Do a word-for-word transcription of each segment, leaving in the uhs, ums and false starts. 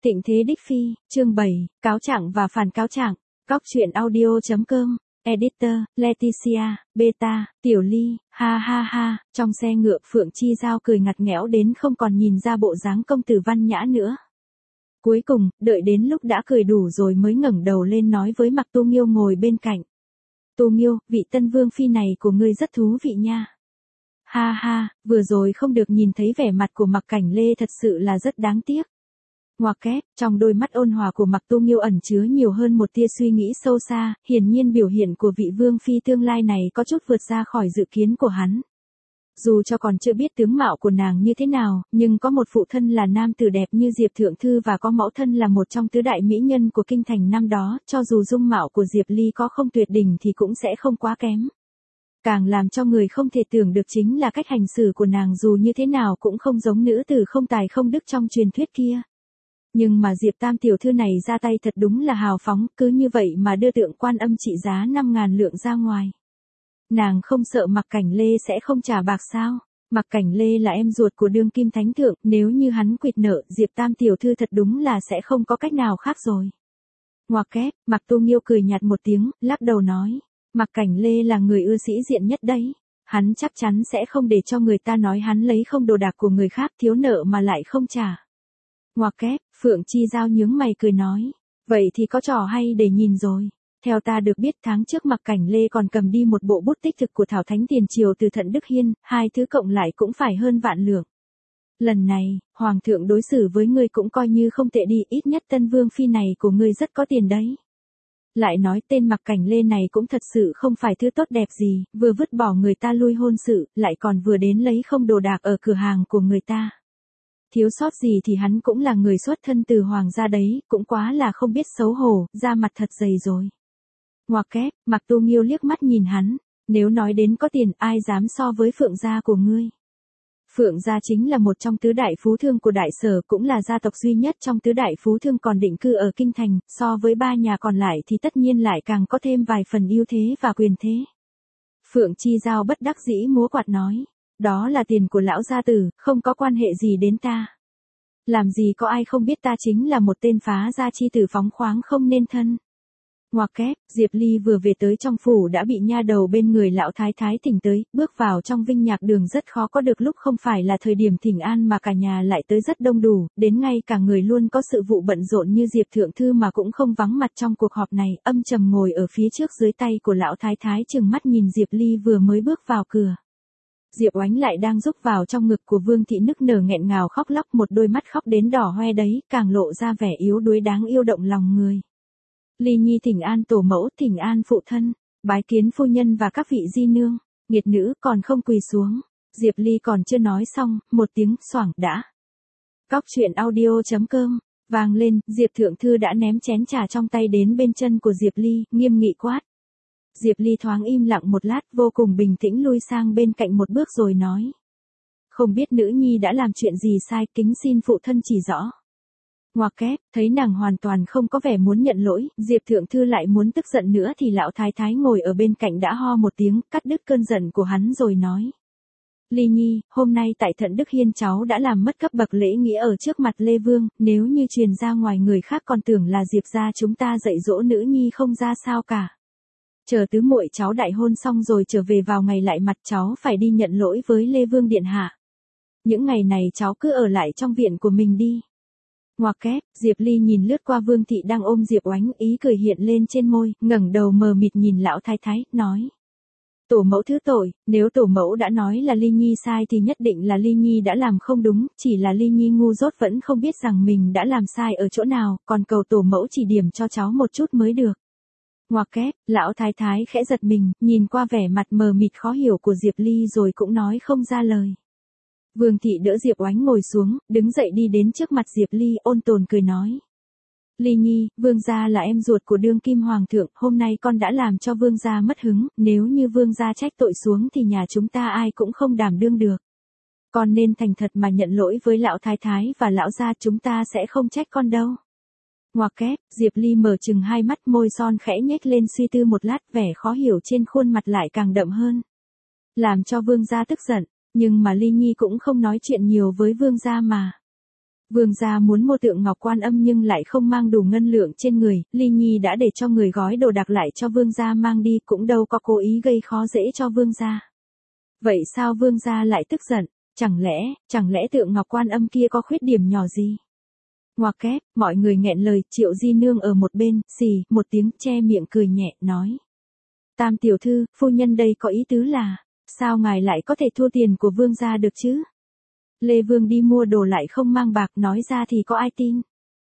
Tịnh Thế Đích Phi, chương bảy, cáo trạng và phản cáo trạng. Cóc truyện audio.com, Editor, Leticia, Beta, Tiểu Ly, ha ha ha, trong xe ngựa Phượng Chi Giao cười ngặt nghẽo đến không còn nhìn ra bộ dáng công tử văn nhã nữa. Cuối cùng, đợi đến lúc đã cười đủ rồi mới ngẩng đầu lên nói với Mạc Tu Nghiêu ngồi bên cạnh. Tu Nghiêu, vị tân vương phi này của ngươi rất thú vị nha. Ha ha, vừa rồi không được nhìn thấy vẻ mặt của Mạc Cảnh Lê thật sự là rất đáng tiếc. Ngoặc kép, trong đôi mắt ôn hòa của Mạc Tu Nghiêu ẩn chứa nhiều hơn một tia suy nghĩ sâu xa, hiển nhiên biểu hiện của vị vương phi tương lai này có chút vượt ra khỏi dự kiến của hắn. Dù cho còn chưa biết tướng mạo của nàng như thế nào, nhưng có một phụ thân là nam tử đẹp như Diệp Thượng Thư và có mẫu thân là một trong tứ đại mỹ nhân của kinh thành năm đó, cho dù dung mạo của Diệp Ly có không tuyệt đỉnh thì cũng sẽ không quá kém. Càng làm cho người không thể tưởng được chính là cách hành xử của nàng dù như thế nào cũng không giống nữ tử không tài không đức trong truyền thuyết kia. Nhưng mà Diệp Tam tiểu thư này ra tay thật đúng là hào phóng, cứ như vậy mà đưa tượng Quan Âm trị giá năm ngàn lượng ra ngoài. Nàng không sợ Mạc Cảnh Lê sẽ không trả bạc sao? Mạc Cảnh Lê là em ruột của đương kim thánh thượng, nếu như hắn quỵt nợ, Diệp Tam tiểu thư thật đúng là sẽ không có cách nào khác rồi. Ngoặc kép, Mạc Tu Nghiêu cười nhạt một tiếng, lắc đầu nói, Mạc Cảnh Lê là người ưa sĩ diện nhất đấy. Hắn chắc chắn sẽ không để cho người ta nói hắn lấy không đồ đạc của người khác thiếu nợ mà lại không trả. Ngoặc kép, Phượng Chi Giao nhướng mày cười nói, vậy thì có trò hay để nhìn rồi. Theo ta được biết tháng trước Mạc Cảnh Lê còn cầm đi một bộ bút tích thực của Thảo Thánh Tiền Triều từ Thận Đức Hiên, hai thứ cộng lại cũng phải hơn vạn lượng. Lần này, Hoàng thượng đối xử với ngươi cũng coi như không tệ đi, ít nhất tân vương phi này của ngươi rất có tiền đấy. Lại nói tên Mạc Cảnh Lê này cũng thật sự không phải thứ tốt đẹp gì, vừa vứt bỏ người ta lui hôn sự, lại còn vừa đến lấy không đồ đạc ở cửa hàng của người ta. Thiếu sót gì thì hắn cũng là người xuất thân từ hoàng gia đấy, cũng quá là không biết xấu hổ, da mặt thật dày rồi. Ngoặc kép, Mạc Tu Nghiêu liếc mắt nhìn hắn, nếu nói đến có tiền ai dám so với Phượng gia của ngươi. Phượng gia chính là một trong tứ đại phú thương của đại sở, cũng là gia tộc duy nhất trong tứ đại phú thương còn định cư ở kinh thành, so với ba nhà còn lại thì tất nhiên lại càng có thêm vài phần ưu thế và quyền thế. Phượng Chi Giao bất đắc dĩ múa quạt nói, đó là tiền của lão gia tử, không có quan hệ gì đến ta. Làm gì có ai không biết ta chính là một tên phá gia chi tử phóng khoáng không nên thân. Ngoặc kép, Diệp Ly vừa về tới trong phủ đã bị nha đầu bên người lão thái thái thỉnh tới, bước vào trong Vinh Nhạc Đường rất khó có được lúc không phải là thời điểm thỉnh an mà cả nhà lại tới rất đông đủ, đến ngay cả người luôn có sự vụ bận rộn như Diệp Thượng Thư mà cũng không vắng mặt trong cuộc họp này, âm trầm ngồi ở phía trước dưới tay của lão thái thái trừng mắt nhìn Diệp Ly vừa mới bước vào cửa. Diệp Oánh lại đang rúc vào trong ngực của Vương thị nức nở nghẹn ngào khóc lóc, một đôi mắt khóc đến đỏ hoe đấy, càng lộ ra vẻ yếu đuối đáng yêu động lòng người. Ly Nhi thỉnh an tổ mẫu, thỉnh an phụ thân, bái kiến phu nhân và các vị di nương. Nghiệt nữ còn không quỳ xuống. Diệp Ly còn chưa nói xong, một tiếng xoảng đã. Cóc truyện audio.com, vang lên, Diệp Thượng Thư đã ném chén trà trong tay đến bên chân của Diệp Ly, nghiêm nghị quát. Diệp Ly thoáng im lặng một lát, vô cùng bình tĩnh lui sang bên cạnh một bước rồi nói. Không biết nữ nhi đã làm chuyện gì sai, kính xin phụ thân chỉ rõ. Ngoặc kép, thấy nàng hoàn toàn không có vẻ muốn nhận lỗi, Diệp Thượng Thư lại muốn tức giận nữa thì lão thái thái ngồi ở bên cạnh đã ho một tiếng, cắt đứt cơn giận của hắn rồi nói. Ly Nhi, hôm nay tại Thận Đức Hiên cháu đã làm mất cấp bậc lễ nghĩa ở trước mặt Lê Vương, nếu như truyền ra ngoài người khác còn tưởng là Diệp gia chúng ta dạy dỗ nữ nhi không ra sao cả. Chờ tứ muội cháu đại hôn xong rồi trở về vào ngày lại mặt cháu phải đi nhận lỗi với Lê Vương điện hạ. Những ngày này cháu cứ ở lại trong viện của mình đi. Ngoặc kép, Diệp Ly nhìn lướt qua Vương thị đang ôm Diệp Oánh, ý cười hiện lên trên môi, ngẩng đầu mờ mịt nhìn lão thái thái, nói. Tổ mẫu thứ tội, nếu tổ mẫu đã nói là Ly Nhi sai thì nhất định là Ly Nhi đã làm không đúng, chỉ là Ly Nhi ngu dốt vẫn không biết rằng mình đã làm sai ở chỗ nào, còn cầu tổ mẫu chỉ điểm cho cháu một chút mới được. Ngoặc kép, lão thái thái khẽ giật mình, nhìn qua vẻ mặt mờ mịt khó hiểu của Diệp Ly rồi cũng nói không ra lời. Vương thị đỡ Diệp Oánh ngồi xuống, đứng dậy đi đến trước mặt Diệp Ly, ôn tồn cười nói. Ly Nhi, vương gia là em ruột của đương kim hoàng thượng, hôm nay con đã làm cho vương gia mất hứng, nếu như vương gia trách tội xuống thì nhà chúng ta ai cũng không đảm đương được. Con nên thành thật mà nhận lỗi với lão thái thái và lão gia, chúng ta sẽ không trách con đâu. Ngoặc kép, Diệp Ly mở chừng hai mắt, môi son khẽ nhếch lên suy tư một lát, vẻ khó hiểu trên khuôn mặt lại càng đậm hơn. Làm cho vương gia tức giận, nhưng mà Ly Nhi cũng không nói chuyện nhiều với vương gia mà. Vương gia muốn mua tượng ngọc Quan Âm nhưng lại không mang đủ ngân lượng trên người, Ly Nhi đã để cho người gói đồ đạc lại cho vương gia mang đi, cũng đâu có cố ý gây khó dễ cho vương gia. Vậy sao vương gia lại tức giận? Chẳng lẽ, chẳng lẽ tượng ngọc Quan Âm kia có khuyết điểm nhỏ gì? Ngoặc kép, mọi người nghẹn lời, Triệu Di Nương ở một bên, xì, một tiếng che miệng cười nhẹ, nói. Tam tiểu thư, phu nhân đây có ý tứ là, sao ngài lại có thể thua tiền của vương gia được chứ? Lê Vương đi mua đồ lại không mang bạc, nói ra thì có ai tin?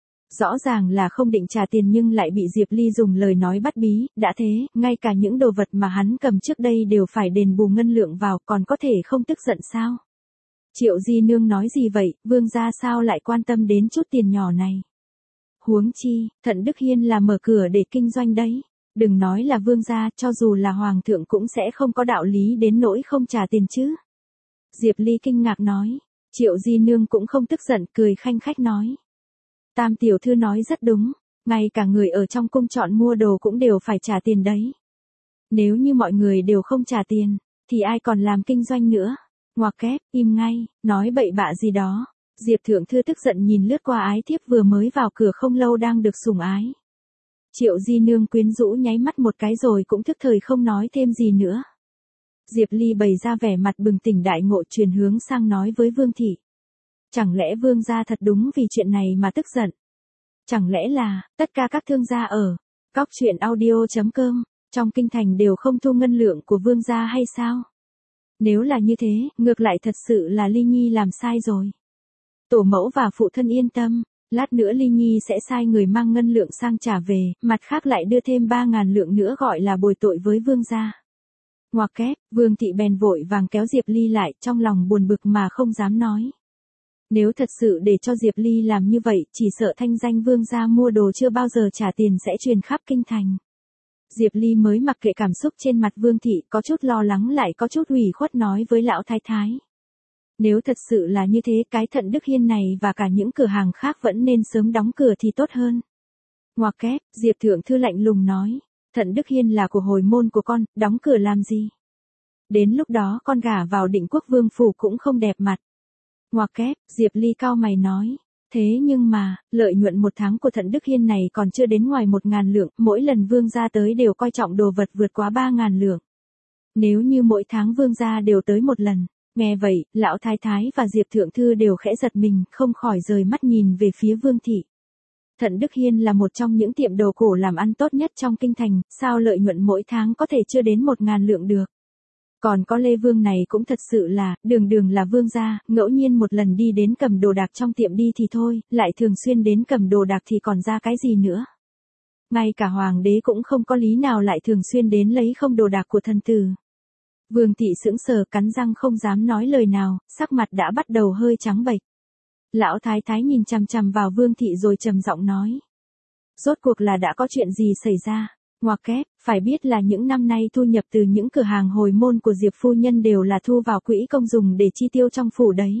Rõ ràng là không định trả tiền nhưng lại bị Diệp Ly dùng lời nói bắt bí, đã thế, ngay cả những đồ vật mà hắn cầm trước đây đều phải đền bù ngân lượng vào, còn có thể không tức giận sao? Triệu Di Nương nói gì vậy, vương gia sao lại quan tâm đến chút tiền nhỏ này? Huống chi, Thận Đức Hiên là mở cửa để kinh doanh đấy. Đừng nói là vương gia, cho dù là hoàng thượng cũng sẽ không có đạo lý đến nỗi không trả tiền chứ. Diệp Ly kinh ngạc nói. Triệu Di Nương cũng không tức giận, cười khanh khách nói. Tam tiểu thư nói rất đúng, ngay cả người ở trong cung chọn mua đồ cũng đều phải trả tiền đấy. Nếu như mọi người đều không trả tiền, thì ai còn làm kinh doanh nữa? Ngoặc kép, im ngay, nói bậy bạ gì đó. Diệp Thượng Thư tức giận nhìn lướt qua ái thiếp vừa mới vào cửa không lâu đang được sủng ái. Triệu Di Nương quyến rũ nháy mắt một cái rồi cũng thức thời không nói thêm gì nữa. Diệp Ly bày ra vẻ mặt bừng tỉnh đại ngộ, truyền hướng sang nói với Vương Thị. Chẳng lẽ vương gia thật đúng vì chuyện này mà tức giận? Chẳng lẽ là, tất cả các thương gia ở cóc truyện audio chấm com, trong kinh thành đều không thu ngân lượng của vương gia hay sao? Nếu là như thế, ngược lại thật sự là Ly Nhi làm sai rồi. Tổ mẫu và phụ thân yên tâm, lát nữa Ly Nhi sẽ sai người mang ngân lượng sang trả về, mặt khác lại đưa thêm ba ngàn lượng nữa gọi là bồi tội với vương gia. Ngoặc kép, Vương Thị bèn vội vàng kéo Diệp Ly lại, trong lòng buồn bực mà không dám nói. Nếu thật sự để cho Diệp Ly làm như vậy, chỉ sợ thanh danh vương gia mua đồ chưa bao giờ trả tiền sẽ truyền khắp kinh thành. Diệp Ly mới mặc kệ cảm xúc trên mặt Vương Thị, có chút lo lắng lại có chút ủy khuất nói với lão thái thái. Nếu thật sự là như thế, cái Thận Đức Hiên này và cả những cửa hàng khác vẫn nên sớm đóng cửa thì tốt hơn. Ngoặc kép, Diệp Thượng Thư lạnh lùng nói. Thận Đức Hiên là của hồi môn của con, đóng cửa làm gì? Đến lúc đó con gả vào Định Quốc Vương phủ cũng không đẹp mặt. Ngoặc kép, Diệp Ly cao mày nói. Thế nhưng mà, lợi nhuận một tháng của Thận Đức Hiên này còn chưa đến ngoài một ngàn lượng, mỗi lần vương gia tới đều coi trọng đồ vật vượt quá ba ngàn lượng. Nếu như mỗi tháng vương gia đều tới một lần, nghe vậy, lão thái thái và Diệp Thượng Thư đều khẽ giật mình, không khỏi rời mắt nhìn về phía Vương Thị. Thận Đức Hiên là một trong những tiệm đồ cổ làm ăn tốt nhất trong kinh thành, sao lợi nhuận mỗi tháng có thể chưa đến một ngàn lượng được. Còn có Lê Vương này cũng thật sự là, đường đường là vương gia, ngẫu nhiên một lần đi đến cầm đồ đạc trong tiệm đi thì thôi, lại thường xuyên đến cầm đồ đạc thì còn ra cái gì nữa. Ngay cả hoàng đế cũng không có lý nào lại thường xuyên đến lấy không đồ đạc của thần tử. Vương Thị sững sờ cắn răng không dám nói lời nào, sắc mặt đã bắt đầu hơi trắng bệch. Lão thái thái nhìn chằm chằm vào Vương Thị rồi trầm giọng nói. Rốt cuộc là đã có chuyện gì xảy ra? Ngoặc kép, phải biết là những năm nay thu nhập từ những cửa hàng hồi môn của Diệp phu nhân đều là thu vào quỹ công dùng để chi tiêu trong phủ đấy.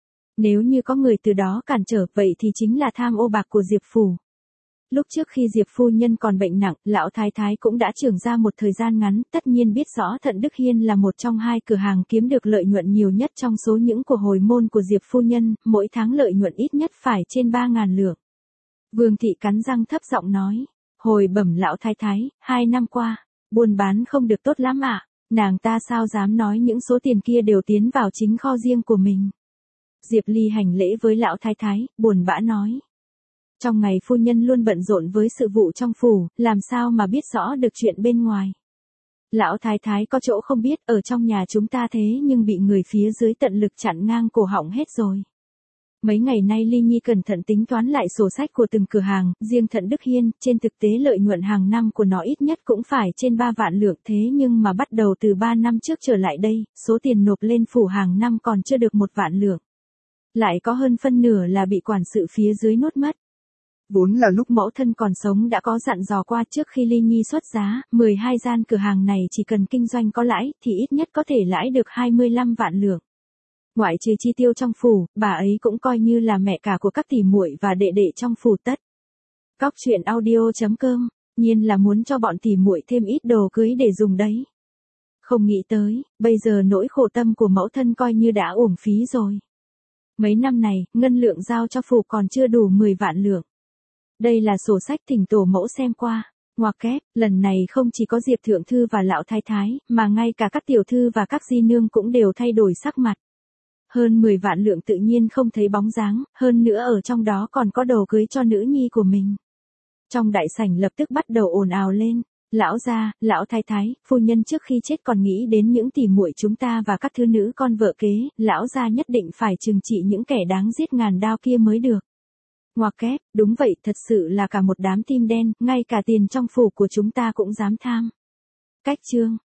Nếu như có người từ đó cản trở vậy thì chính là tham ô bạc của Diệp phủ. Lúc trước khi Diệp phu nhân còn bệnh nặng, lão thái thái cũng đã trưởng ra một thời gian ngắn, tất nhiên biết rõ Thận Đức Hiên là một trong hai cửa hàng kiếm được lợi nhuận nhiều nhất trong số những của hồi môn của Diệp phu nhân, mỗi tháng lợi nhuận ít nhất phải trên ba ngàn lượng. Vương Thị cắn răng thấp giọng nói, hồi bẩm lão thái thái, hai năm qua, buôn bán không được tốt lắm ạ, nàng ta sao dám nói những số tiền kia đều tiến vào chính kho riêng của mình. Diệp Ly hành lễ với lão thái thái, buồn bã nói. Trong ngày phu nhân luôn bận rộn với sự vụ trong phủ, làm sao mà biết rõ được chuyện bên ngoài. Lão thái thái có chỗ không biết, ở trong nhà chúng ta thế nhưng bị người phía dưới tận lực chặn ngang cổ họng hết rồi. Mấy ngày nay Ly Nhi cẩn thận tính toán lại sổ sách của từng cửa hàng, riêng Thận Đức Hiên, trên thực tế lợi nhuận hàng năm của nó ít nhất cũng phải trên ba vạn lượng, thế nhưng mà bắt đầu từ ba năm trước trở lại đây, số tiền nộp lên phủ hàng năm còn chưa được một vạn lượng. Lại có hơn phân nửa là bị quản sự phía dưới nuốt mất. Vốn là lúc mẫu thân còn sống đã có dặn dò qua trước khi Ly Nhi xuất giá, mười hai gian cửa hàng này chỉ cần kinh doanh có lãi thì ít nhất có thể lãi được hai mươi lăm vạn lượng. Ngoại trừ chi tiêu trong phủ, bà ấy cũng coi như là mẹ cả của các tỷ muội và đệ đệ trong phủ tất. Cóc truyện audio chấm com, nhiên là muốn cho bọn tỷ muội thêm ít đồ cưới để dùng đấy. Không nghĩ tới, bây giờ nỗi khổ tâm của mẫu thân coi như đã uổng phí rồi. Mấy năm này, ngân lượng giao cho phủ còn chưa đủ mười vạn lượng. Đây là sổ sách thỉnh tổ mẫu xem qua. Ngoặc kép, lần này không chỉ có Diệp thượng thư và lão thái thái, mà ngay cả các tiểu thư và các di nương cũng đều thay đổi sắc mặt. Hơn mười vạn lượng tự nhiên không thấy bóng dáng, hơn nữa ở trong đó còn có đồ cưới cho nữ nhi của mình. Trong đại sảnh lập tức bắt đầu ồn ào lên. Lão gia, lão thái thái, phu nhân trước khi chết còn nghĩ đến những tỉ muội chúng ta và các thứ nữ con vợ kế, lão gia nhất định phải trừng trị những kẻ đáng giết ngàn đao kia mới được. Ngoặc kép, đúng vậy, thật sự là cả một đám tim đen, ngay cả tiền trong phủ của chúng ta cũng dám tham. Cách chương.